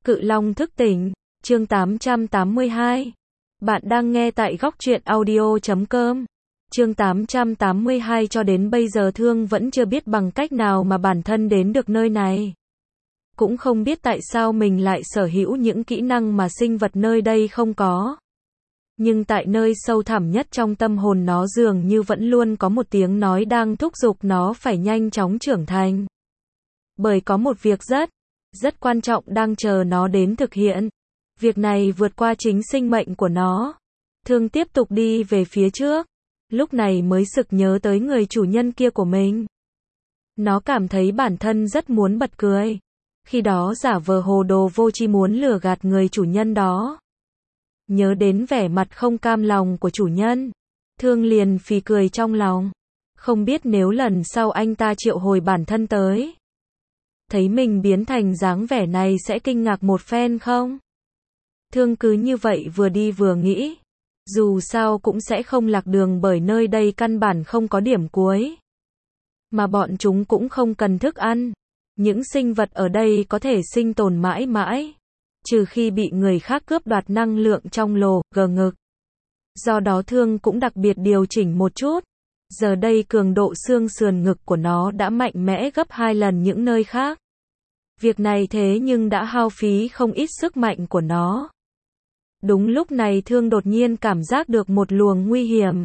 Cự Long thức tỉnh, chương 882. Bạn đang nghe tại góc truyện audio.com. Chương 882. Cho đến bây giờ Thương vẫn chưa biết bằng cách nào mà bản thân đến được nơi này. Cũng không biết tại sao mình lại sở hữu những kỹ năng mà sinh vật nơi đây không có. Nhưng tại nơi sâu thẳm nhất trong tâm hồn nó dường như vẫn luôn có một tiếng nói đang thúc giục nó phải nhanh chóng trưởng thành. Bởi có một việc rất quan trọng đang chờ nó đến thực hiện. Việc này vượt qua chính sinh mệnh của nó. Thương tiếp tục đi về phía trước. Lúc này mới sực nhớ tới người chủ nhân kia của mình. Nó cảm thấy bản thân rất muốn bật cười. Khi đó giả vờ hồ đồ vô tri muốn lừa gạt người chủ nhân đó. Nhớ đến vẻ mặt không cam lòng của chủ nhân. Thương liền phì cười trong lòng. Không biết nếu lần sau anh ta triệu hồi bản thân tới. Thấy mình biến thành dáng vẻ này sẽ kinh ngạc một phen không? Thương cứ như vậy vừa đi vừa nghĩ. Dù sao cũng sẽ không lạc đường bởi nơi đây căn bản không có điểm cuối. Mà bọn chúng cũng không cần thức ăn. Những sinh vật ở đây có thể sinh tồn mãi mãi. Trừ khi bị người khác cướp đoạt năng lượng trong lồ, ngực. Do đó Thương cũng đặc biệt điều chỉnh một chút. Giờ đây cường độ xương sườn ngực của nó đã mạnh mẽ gấp 2 lần những nơi khác. Việc này thế nhưng đã hao phí không ít sức mạnh của nó. Đúng lúc này Thương đột nhiên cảm giác được một luồng nguy hiểm.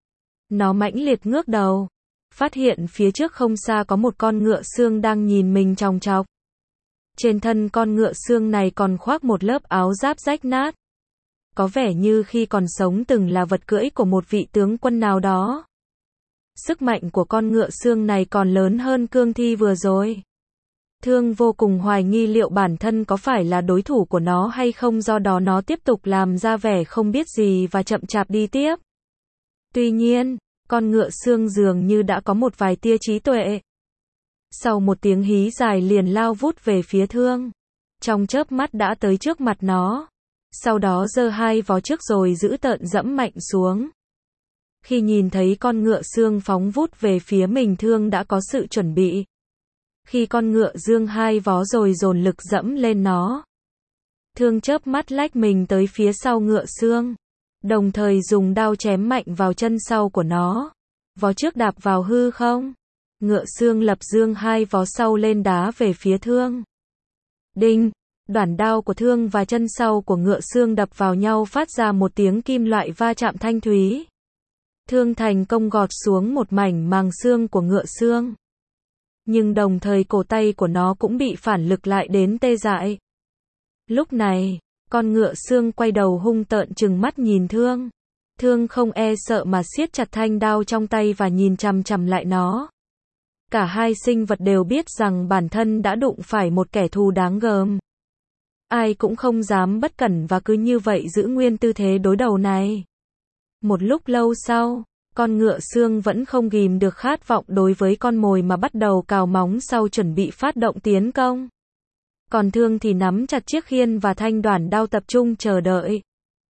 Nó mãnh liệt ngước đầu. Phát hiện phía trước không xa có một con ngựa xương đang nhìn mình chòng chọc. Trên thân con ngựa xương này còn khoác một lớp áo giáp rách nát. Có vẻ như khi còn sống từng là vật cưỡi của một vị tướng quân nào đó. Sức mạnh của con ngựa xương này còn lớn hơn cương thi vừa rồi. Thương vô cùng hoài nghi liệu bản thân có phải là đối thủ của nó hay không, do đó nó tiếp tục làm ra vẻ không biết gì và chậm chạp đi tiếp. Tuy nhiên, con ngựa xương dường như đã có một vài tia trí tuệ. Sau một tiếng hí dài liền lao vút về phía Thương. Trong chớp mắt đã tới trước mặt nó. Sau đó giơ hai vó trước rồi giữ tợn dẫm mạnh xuống. Khi nhìn thấy con ngựa xương phóng vút về phía mình, Thương đã có sự chuẩn bị. Khi con ngựa giương hai vó rồi dồn lực dẫm lên nó. Thương chớp mắt lách mình tới phía sau ngựa xương. Đồng thời dùng đao chém mạnh vào chân sau của nó. Vó trước đạp vào hư không. Ngựa xương lập dương hai vó sau lên đá về phía Thương. Đinh! Đoản đao của Thương và chân sau của ngựa xương đập vào nhau phát ra một tiếng kim loại va chạm thanh thúy. Thương thành công gọt xuống một mảnh màng xương của ngựa xương. Nhưng đồng thời cổ tay của nó cũng bị phản lực lại đến tê dại. Lúc này, con ngựa xương quay đầu hung tợn trừng mắt nhìn Thương. Thương không e sợ mà siết chặt thanh đao trong tay và nhìn chằm chằm lại nó. Cả hai sinh vật đều biết rằng bản thân đã đụng phải một kẻ thù đáng gờm. Ai cũng không dám bất cẩn và cứ như vậy giữ nguyên tư thế đối đầu này. Một lúc lâu sau, con ngựa xương vẫn không ghìm được khát vọng đối với con mồi mà bắt đầu cào móng sau chuẩn bị phát động tiến công. Còn Thương thì nắm chặt chiếc khiên và thanh đoản đao tập trung chờ đợi.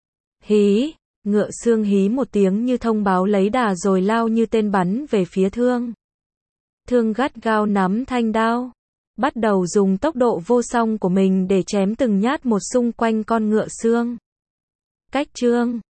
Hí! Ngựa xương hí một tiếng như thông báo lấy đà rồi lao như tên bắn về phía Thương. Thương gắt gao nắm thanh đao. Bắt đầu dùng tốc độ vô song của mình để chém từng nhát một xung quanh con ngựa xương. Cách chương